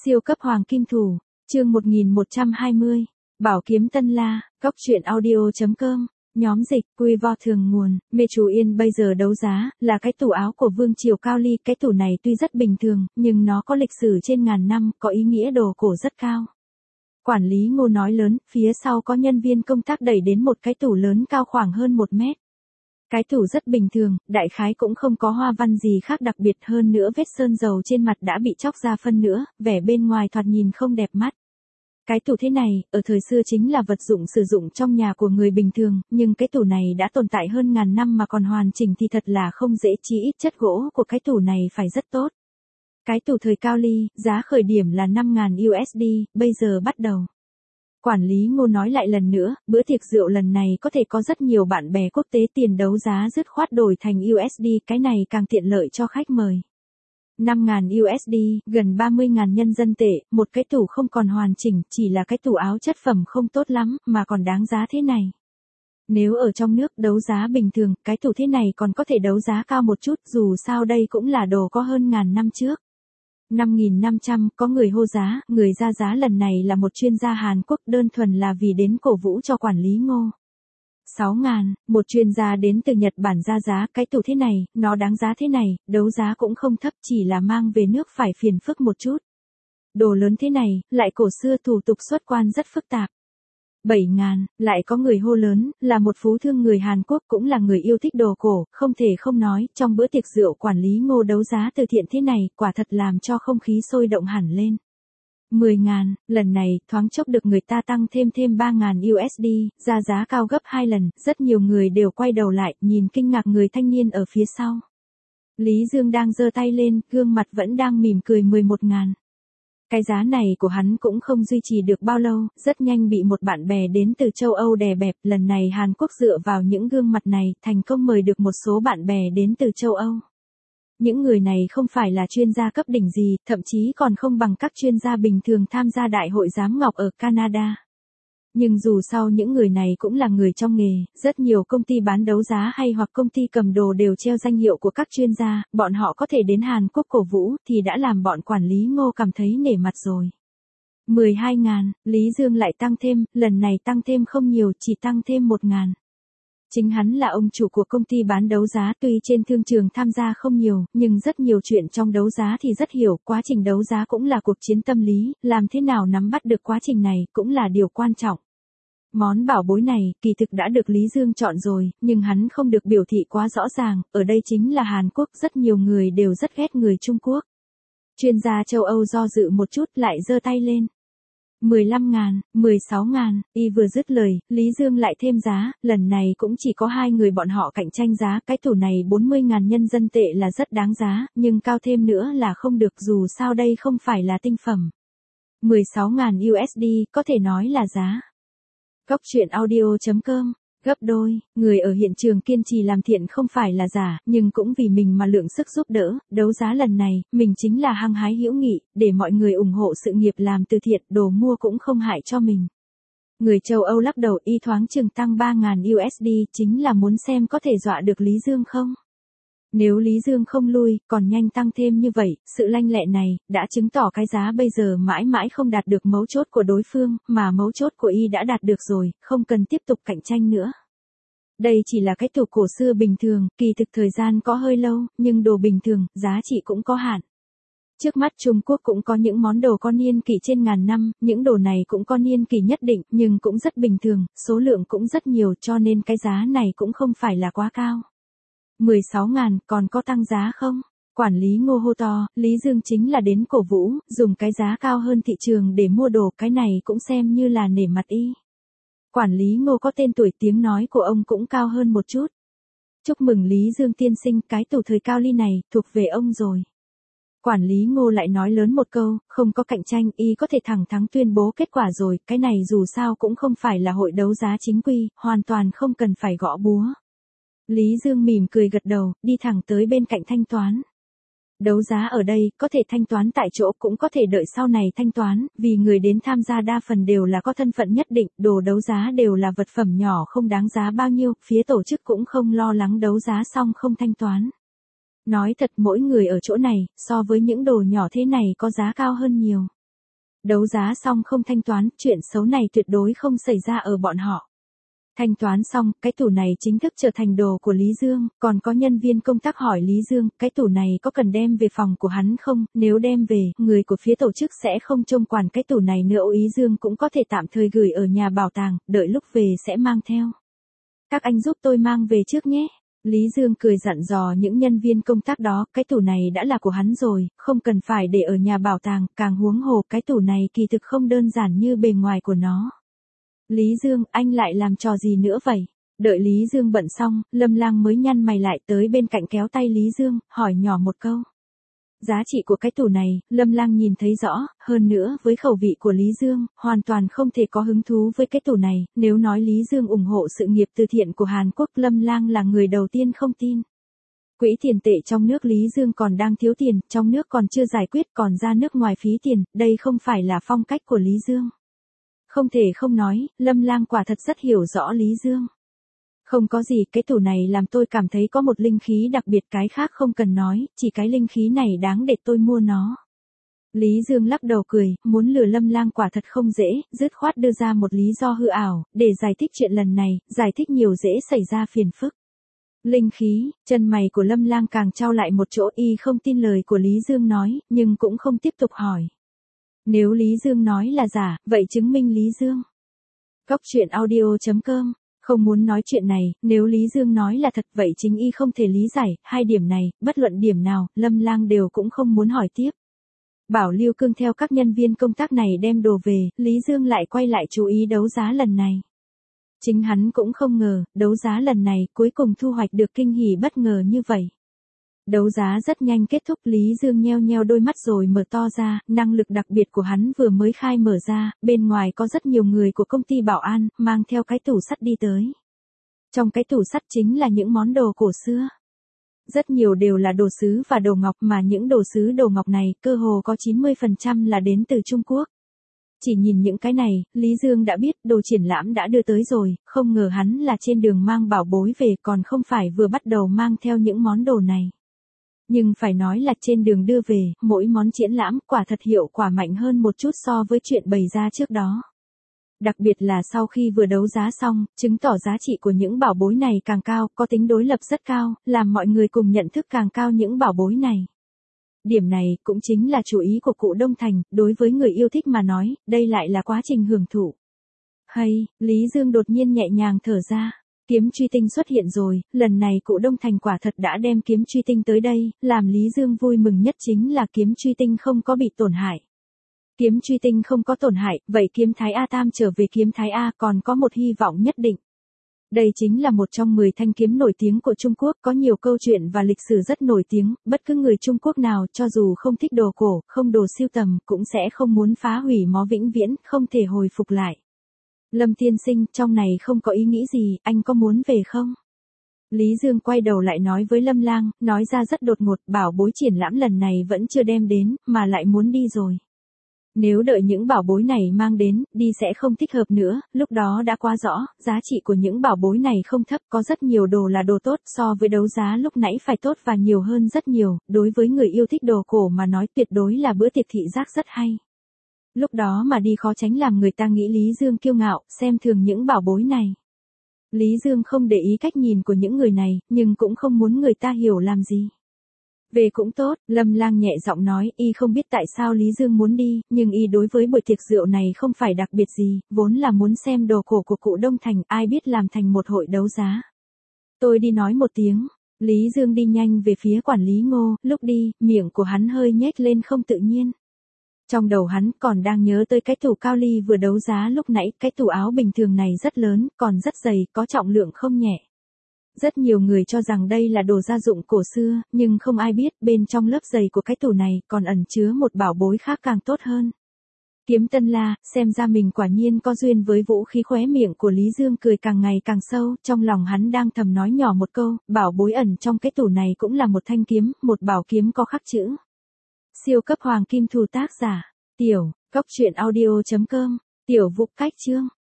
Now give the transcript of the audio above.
Siêu cấp hoàng kim thủ, chương 1120, Bảo kiếm Tân La, Cóc truyện audio.com, nhóm dịch, quy vo thường nguồn, Mê Chú Yên bây giờ đấu giá, là cái tủ áo của Vương Triều Cao Ly, cái tủ này tuy rất bình thường, nhưng nó có lịch sử trên ngàn năm, có ý nghĩa đồ cổ rất cao. Quản lý Ngô nói lớn, phía sau có nhân viên công tác đẩy đến một cái tủ lớn cao khoảng hơn 1 mét. Cái tủ rất bình thường, đại khái cũng không có hoa văn gì khác đặc biệt, hơn nữa vết sơn dầu trên mặt đã bị chóc ra phân nữa, vẻ bên ngoài thoạt nhìn không đẹp mắt. Cái tủ thế này, ở thời xưa chính là vật dụng sử dụng trong nhà của người bình thường, nhưng cái tủ này đã tồn tại hơn ngàn năm mà còn hoàn chỉnh thì thật là không dễ, chí ít chất gỗ của cái tủ này phải rất tốt. Cái tủ thời Cao Ly, giá khởi điểm là 5.000 USD, bây giờ bắt đầu. Quản lý Ngô nói lại lần nữa, bữa tiệc rượu lần này có thể có rất nhiều bạn bè quốc tế, tiền đấu giá dứt khoát đổi thành USD, cái này càng tiện lợi cho khách mời. 5.000 USD, gần 30.000 nhân dân tệ, một cái tủ không còn hoàn chỉnh, chỉ là cái tủ áo chất phẩm không tốt lắm, mà còn đáng giá thế này. Nếu ở trong nước đấu giá bình thường, cái tủ thế này còn có thể đấu giá cao một chút, dù sao đây cũng là đồ có hơn ngàn năm trước. 5.500, có người hô giá, người ra giá lần này là một chuyên gia Hàn Quốc, đơn thuần là vì đến cổ vũ cho quản lý Ngô. 6.000, một chuyên gia đến từ Nhật Bản ra giá, cái tủ thế này, nó đáng giá thế này, đấu giá cũng không thấp, chỉ là mang về nước phải phiền phức một chút. Đồ lớn thế này, lại cổ xưa, thủ tục xuất quan rất phức tạp. 7.000, lại có người hô lớn, là một phú thương người Hàn Quốc, cũng là người yêu thích đồ cổ, không thể không nói, trong bữa tiệc rượu quản lý Ngô đấu giá từ thiện thế này, quả thật làm cho không khí sôi động hẳn lên. 10.000, lần này, thoáng chốc được người ta tăng thêm 3.000 USD, ra giá cao gấp 2 lần, rất nhiều người đều quay đầu lại, nhìn kinh ngạc người thanh niên ở phía sau. Lý Dương đang giơ tay lên, gương mặt vẫn đang mỉm cười. 11.000. Cái giá này của hắn cũng không duy trì được bao lâu, rất nhanh bị một bạn bè đến từ châu Âu đè bẹp, lần này Hàn Quốc dựa vào những gương mặt này, thành công mời được một số bạn bè đến từ châu Âu. Những người này không phải là chuyên gia cấp đỉnh gì, thậm chí còn không bằng các chuyên gia bình thường tham gia đại hội giám ngọc ở Canada. Nhưng dù sao những người này cũng là người trong nghề, rất nhiều công ty bán đấu giá hay hoặc công ty cầm đồ đều treo danh hiệu của các chuyên gia, bọn họ có thể đến Hàn Quốc cổ vũ thì đã làm bọn quản lý Ngô cảm thấy nể mặt rồi. 12.000, Lý Dương lại tăng thêm, lần này tăng thêm không nhiều, chỉ tăng thêm 1.000. Chính hắn là ông chủ của công ty bán đấu giá, tuy trên thương trường tham gia không nhiều, nhưng rất nhiều chuyện trong đấu giá thì rất hiểu, quá trình đấu giá cũng là cuộc chiến tâm lý, làm thế nào nắm bắt được quá trình này cũng là điều quan trọng. Món bảo bối này, kỳ thực đã được Lý Dương chọn rồi, nhưng hắn không được biểu thị quá rõ ràng, ở đây chính là Hàn Quốc, rất nhiều người đều rất ghét người Trung Quốc. Chuyên gia châu Âu do dự một chút lại giơ tay lên. 15.000, 16.000, y vừa dứt lời, Lý Dương lại thêm giá, lần này cũng chỉ có 2 người bọn họ cạnh tranh giá, cái tủ này 40.000 nhân dân tệ là rất đáng giá, nhưng cao thêm nữa là không được, dù sao đây không phải là tinh phẩm. 16.000 USD, có thể nói là giá. Cóc truyện audio.com, gấp đôi, người ở hiện trường kiên trì làm thiện không phải là giả, nhưng cũng vì mình mà lượng sức giúp đỡ, đấu giá lần này, mình chính là hăng hái hữu nghị, để mọi người ủng hộ sự nghiệp làm từ thiện, đồ mua cũng không hại cho mình. Người châu Âu lắc đầu, y thoáng chừng tăng 3.000 USD, chính là muốn xem có thể dọa được Lý Dương không? Nếu Lý Dương không lui, còn nhanh tăng thêm như vậy, sự lanh lẹ này, đã chứng tỏ cái giá bây giờ mãi mãi không đạt được mấu chốt của đối phương, mà mấu chốt của y đã đạt được rồi, không cần tiếp tục cạnh tranh nữa. Đây chỉ là cái tủ cổ xưa bình thường, kỳ thực thời gian có hơi lâu, nhưng đồ bình thường, giá trị cũng có hạn. Trước mắt Trung Quốc cũng có những món đồ có niên kỷ trên ngàn năm, những đồ này cũng có niên kỷ nhất định, nhưng cũng rất bình thường, số lượng cũng rất nhiều, cho nên cái giá này cũng không phải là quá cao. 16.000, còn có tăng giá không? Quản lý Ngô hô to, Lý Dương chính là đến cổ vũ, dùng cái giá cao hơn thị trường để mua đồ, cái này cũng xem như là nể mặt y. Quản lý Ngô có tên tuổi, tiếng nói của ông cũng cao hơn một chút. Chúc mừng Lý Dương tiên sinh, cái tủ thời Cao Ly này, thuộc về ông rồi. Quản lý Ngô lại nói lớn một câu, không có cạnh tranh, y có thể thẳng thắn tuyên bố kết quả rồi, cái này dù sao cũng không phải là hội đấu giá chính quy, hoàn toàn không cần phải gõ búa. Lý Dương mỉm cười gật đầu, đi thẳng tới bên cạnh thanh toán. Đấu giá ở đây, có thể thanh toán tại chỗ, cũng có thể đợi sau này thanh toán, vì người đến tham gia đa phần đều là có thân phận nhất định, đồ đấu giá đều là vật phẩm nhỏ không đáng giá bao nhiêu, phía tổ chức cũng không lo lắng đấu giá xong không thanh toán. Nói thật, mỗi người ở chỗ này, so với những đồ nhỏ thế này có giá cao hơn nhiều. Đấu giá xong không thanh toán, chuyện xấu này tuyệt đối không xảy ra ở bọn họ. Thanh toán xong, cái tủ này chính thức trở thành đồ của Lý Dương, còn có nhân viên công tác hỏi Lý Dương, cái tủ này có cần đem về phòng của hắn không, nếu đem về, người của phía tổ chức sẽ không trông quản cái tủ này nữa. Lý Dương cũng có thể tạm thời gửi ở nhà bảo tàng, đợi lúc về sẽ mang theo. Các anh giúp tôi mang về trước nhé. Lý Dương cười dặn dò những nhân viên công tác đó, cái tủ này đã là của hắn rồi, không cần phải để ở nhà bảo tàng, càng huống hồ cái tủ này kỳ thực không đơn giản như bề ngoài của nó. Lý Dương, anh lại làm trò gì nữa vậy? Đợi Lý Dương bận xong, Lâm Lang mới nhăn mày lại tới bên cạnh kéo tay Lý Dương, hỏi nhỏ một câu. Giá trị của cái tủ này, Lâm Lang nhìn thấy rõ, hơn nữa với khẩu vị của Lý Dương, hoàn toàn không thể có hứng thú với cái tủ này, nếu nói Lý Dương ủng hộ sự nghiệp từ thiện của Hàn Quốc, Lâm Lang là người đầu tiên không tin. Quỹ tiền tệ trong nước Lý Dương còn đang thiếu tiền, trong nước còn chưa giải quyết còn ra nước ngoài phí tiền, đây không phải là phong cách của Lý Dương. Không thể không nói, Lâm Lang quả thật rất hiểu rõ Lý Dương. Không có gì, cái tủ này làm tôi cảm thấy có một linh khí đặc biệt, cái khác không cần nói, chỉ cái linh khí này đáng để tôi mua nó. Lý Dương lắc đầu cười, muốn lừa Lâm Lang quả thật không dễ, dứt khoát đưa ra một lý do hư ảo, để giải thích chuyện lần này, giải thích nhiều dễ xảy ra phiền phức. Linh khí, chân mày của Lâm Lang càng trao lại một chỗ, y không tin lời của Lý Dương nói, nhưng cũng không tiếp tục hỏi. Nếu Lý Dương nói là giả, vậy chứng minh Lý Dương. Góc truyện audio.com. Không muốn nói chuyện này, nếu Lý Dương nói là thật vậy chính y không thể lý giải, hai điểm này, bất luận điểm nào, Lâm Lang đều cũng không muốn hỏi tiếp. Bảo Lưu Cương theo các nhân viên công tác này đem đồ về, Lý Dương lại quay lại chú ý đấu giá lần này. Chính hắn cũng không ngờ, đấu giá lần này cuối cùng thu hoạch được kinh hỉ bất ngờ như vậy. Đấu giá rất nhanh kết thúc, Lý Dương nheo nheo đôi mắt rồi mở to ra, năng lực đặc biệt của hắn vừa mới khai mở ra, bên ngoài có rất nhiều người của công ty bảo an, mang theo cái tủ sắt đi tới. Trong cái tủ sắt chính là những món đồ cổ xưa. Rất nhiều đều là đồ sứ và đồ ngọc, mà những đồ sứ đồ ngọc này, cơ hồ có 90% là đến từ Trung Quốc. Chỉ nhìn những cái này, Lý Dương đã biết đồ triển lãm đã đưa tới rồi, không ngờ hắn là trên đường mang bảo bối về, còn không phải vừa bắt đầu mang theo những món đồ này. Nhưng phải nói là trên đường đưa về, mỗi món triển lãm quả thật hiệu quả mạnh hơn một chút so với chuyện bày ra trước đó. Đặc biệt là sau khi vừa đấu giá xong, chứng tỏ giá trị của những bảo bối này càng cao, có tính đối lập rất cao, làm mọi người cùng nhận thức càng cao những bảo bối này. Điểm này cũng chính là chủ ý của cụ Đông Thành, đối với người yêu thích mà nói, đây lại là quá trình hưởng thụ. Hay, Lý Dương đột nhiên nhẹ nhàng thở ra. Kiếm truy tinh xuất hiện rồi, lần này cụ Đông Thành quả thật đã đem kiếm truy tinh tới đây, làm Lý Dương vui mừng nhất chính là kiếm truy tinh không có bị tổn hại. Kiếm truy tinh không có tổn hại, vậy kiếm Thái A Tam trở về kiếm Thái A còn có một hy vọng nhất định. Đây chính là một trong 10 thanh kiếm nổi tiếng của Trung Quốc, có nhiều câu chuyện và lịch sử rất nổi tiếng, bất cứ người Trung Quốc nào cho dù không thích đồ cổ, không đồ sưu tầm, cũng sẽ không muốn phá hủy nó vĩnh viễn, không thể hồi phục lại. Lâm tiên sinh, trong này không có ý nghĩ gì, anh có muốn về không? Lý Dương quay đầu lại nói với Lâm Lang, nói ra rất đột ngột, bảo bối triển lãm lần này vẫn chưa đem đến, mà lại muốn đi rồi. Nếu đợi những bảo bối này mang đến, đi sẽ không thích hợp nữa, lúc đó đã quá rõ, giá trị của những bảo bối này không thấp, có rất nhiều đồ là đồ tốt, so với đấu giá lúc nãy phải tốt và nhiều hơn rất nhiều, đối với người yêu thích đồ cổ mà nói tuyệt đối là bữa tiệc thị giác rất hay. Lúc đó mà đi khó tránh làm người ta nghĩ Lý Dương kiêu ngạo, xem thường những bảo bối này. Lý Dương không để ý cách nhìn của những người này, nhưng cũng không muốn người ta hiểu làm gì. Về cũng tốt, Lâm Lang nhẹ giọng nói, y không biết tại sao Lý Dương muốn đi, nhưng y đối với buổi tiệc rượu này không phải đặc biệt gì, vốn là muốn xem đồ cổ của cụ Đông Thành, ai biết làm thành một hội đấu giá. Tôi đi nói một tiếng, Lý Dương đi nhanh về phía quản lý Ngô, lúc đi, miệng của hắn hơi nhếch lên không tự nhiên. Trong đầu hắn còn đang nhớ tới cái tủ cao ly vừa đấu giá lúc nãy, cái tủ áo bình thường này rất lớn, còn rất dày, có trọng lượng không nhẹ. Rất nhiều người cho rằng đây là đồ gia dụng cổ xưa, nhưng không ai biết bên trong lớp giày của cái tủ này còn ẩn chứa một bảo bối khác càng tốt hơn. Kiếm Tân La, xem ra mình quả nhiên có duyên với vũ khí. Khóe miệng của Lý Dương cười càng ngày càng sâu, trong lòng hắn đang thầm nói nhỏ một câu, bảo bối ẩn trong cái tủ này cũng là một thanh kiếm, một bảo kiếm có khắc chữ. Siêu cấp hoàng kim thủ tác giả, Tiểu, góc truyện audio.com, Tiểu Vũ Cách Chương.